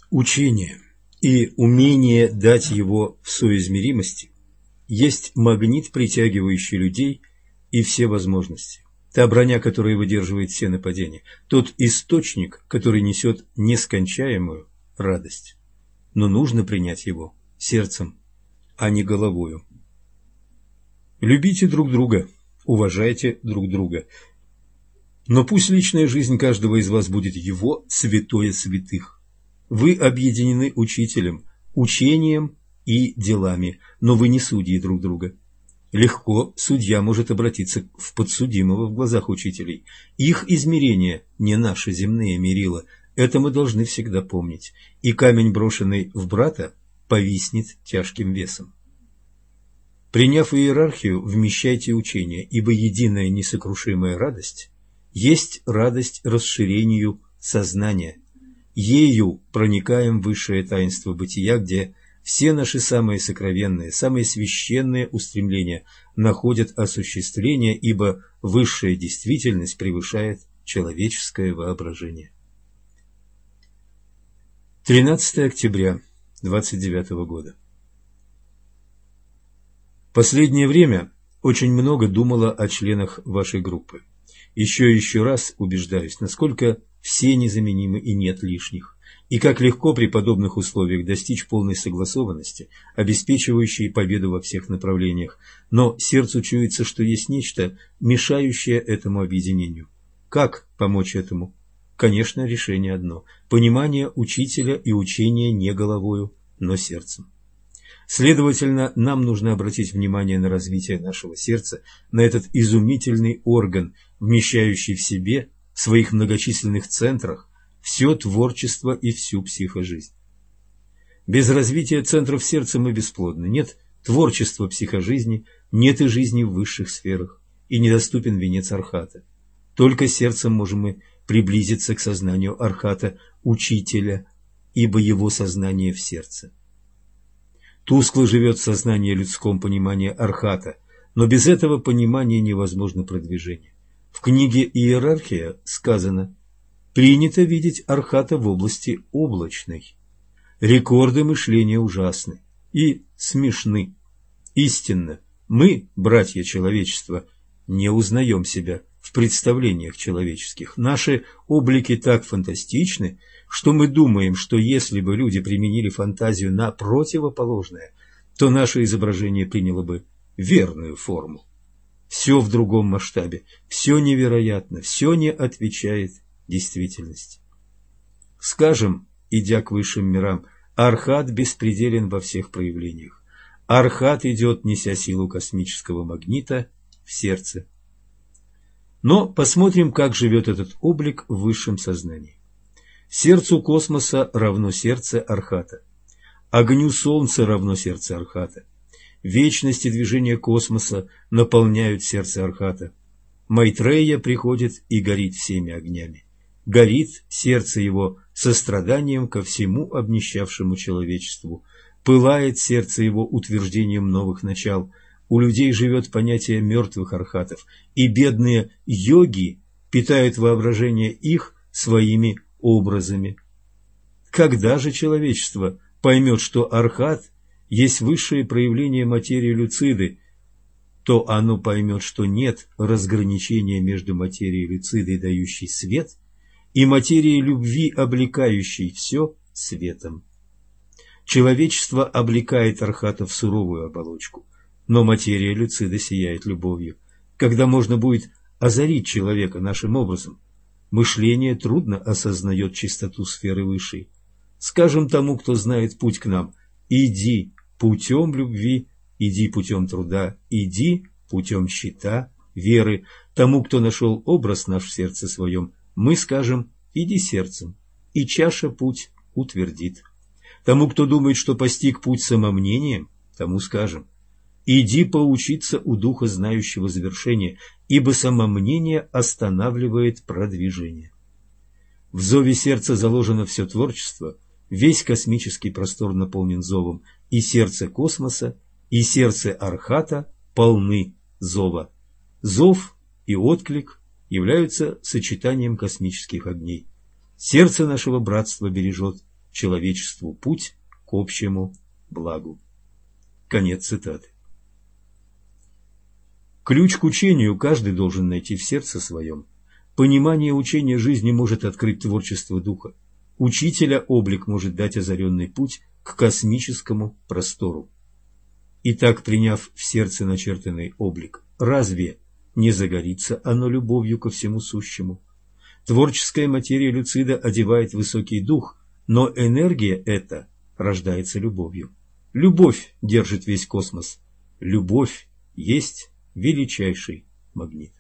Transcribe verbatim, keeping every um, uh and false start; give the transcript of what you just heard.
Учение и умение дать его в соизмеримости есть магнит, притягивающий людей и все возможности. Та броня, которая выдерживает все нападения, тот источник, который несет нескончаемую радость. Но нужно принять его сердцем, а не головою. Любите друг друга, уважайте друг друга. Но пусть личная жизнь каждого из вас будет его святое святых. Вы объединены учителем, учением и делами, но вы не судьи друг друга. Легко судья может обратиться в подсудимого в глазах учителей. Их измерения не наши земные мерила. Это мы должны всегда помнить. И камень, брошенный в брата, повиснет тяжким весом. Приняв иерархию, вмещайте учение, ибо единая несокрушимая радость есть радость расширению сознания. Ею проникаем в высшее таинство бытия, где все наши самые сокровенные, самые священные устремления находят осуществление, ибо высшая действительность превышает человеческое воображение. тринадцатое октября двадцать девятого года. Последнее время очень много думала о членах вашей группы. Еще и еще раз убеждаюсь, насколько все незаменимы и нет лишних, и как легко при подобных условиях достичь полной согласованности, обеспечивающей победу во всех направлениях. Но сердцу чуется, что есть нечто, мешающее этому объединению. Как помочь этому? Конечно, решение одно – понимание учителя и учение не головою, но сердцем. Следовательно, нам нужно обратить внимание на развитие нашего сердца, на этот изумительный орган, вмещающий в себе, в своих многочисленных центрах, все творчество и всю психожизнь. Без развития центров сердца мы бесплодны. Нет творчества психожизни, нет и жизни в высших сферах, и недоступен венец Архата. Только сердцем можем мы приблизиться к сознанию Архата, учителя, ибо его сознание в сердце. Тускло живет в сознании людском понимание Архата, но без этого понимания невозможно продвижение. В книге «Иерархия» сказано: «Принято видеть Архата в области облачной. Рекорды мышления ужасны и смешны. Истинно, мы, братья человечества, не узнаем себя в представлениях человеческих. Наши облики так фантастичны, что мы думаем, что если бы люди применили фантазию на противоположное, то наше изображение приняло бы верную форму. Все в другом масштабе, все невероятно, все не отвечает действительности. Скажем, идя к высшим мирам, Архат беспределен во всех проявлениях. Архат идет, неся силу космического магнита в сердце. Но посмотрим, как живет этот облик в высшем сознании. Сердцу космоса равно сердце Архата. Огню Солнца равно сердце Архата. Вечность и движение космоса наполняют сердце Архата. Майтрея приходит и горит всеми огнями. Горит сердце его состраданием ко всему обнищавшему человечеству. Пылает сердце его утверждением новых начал. У людей живет понятие мертвых архатов, и бедные йоги питают воображение их своими образами. Когда же человечество поймет, что архат есть высшее проявление материи люциды, то оно поймет, что нет разграничения между материей люцидой, дающей свет, и материей любви, облекающей все светом. Человечество облекает архата в суровую оболочку, но материя люцида сияет любовью. Когда можно будет озарить человека нашим образом, мышление трудно осознает чистоту сферы высшей. Скажем тому, кто знает путь к нам: иди путем любви, иди путем труда, иди путем щита, веры. Тому, кто нашел образ наш в сердце своем, мы скажем: иди сердцем, и чаша путь утвердит. Тому, кто думает, что постиг путь самомнением, тому скажем: иди поучиться у духа знающего завершения, ибо самомнение останавливает продвижение. В зове сердца заложено все творчество, весь космический простор наполнен зовом, и сердце космоса, и сердце Архата полны зова. Зов и отклик являются сочетанием космических огней. Сердце нашего братства бережет человечеству путь к общему благу. Конец цитаты. Ключ к учению каждый должен найти в сердце своем. Понимание учения жизни может открыть творчество духа. Учителя облик может дать озаренный путь к космическому простору. Итак, приняв в сердце начертанный облик, разве не загорится оно любовью ко всему сущему? Творческая материя Люцида одевает высокий дух, но энергия эта рождается любовью. Любовь держит весь космос. Любовь есть величайший магнит.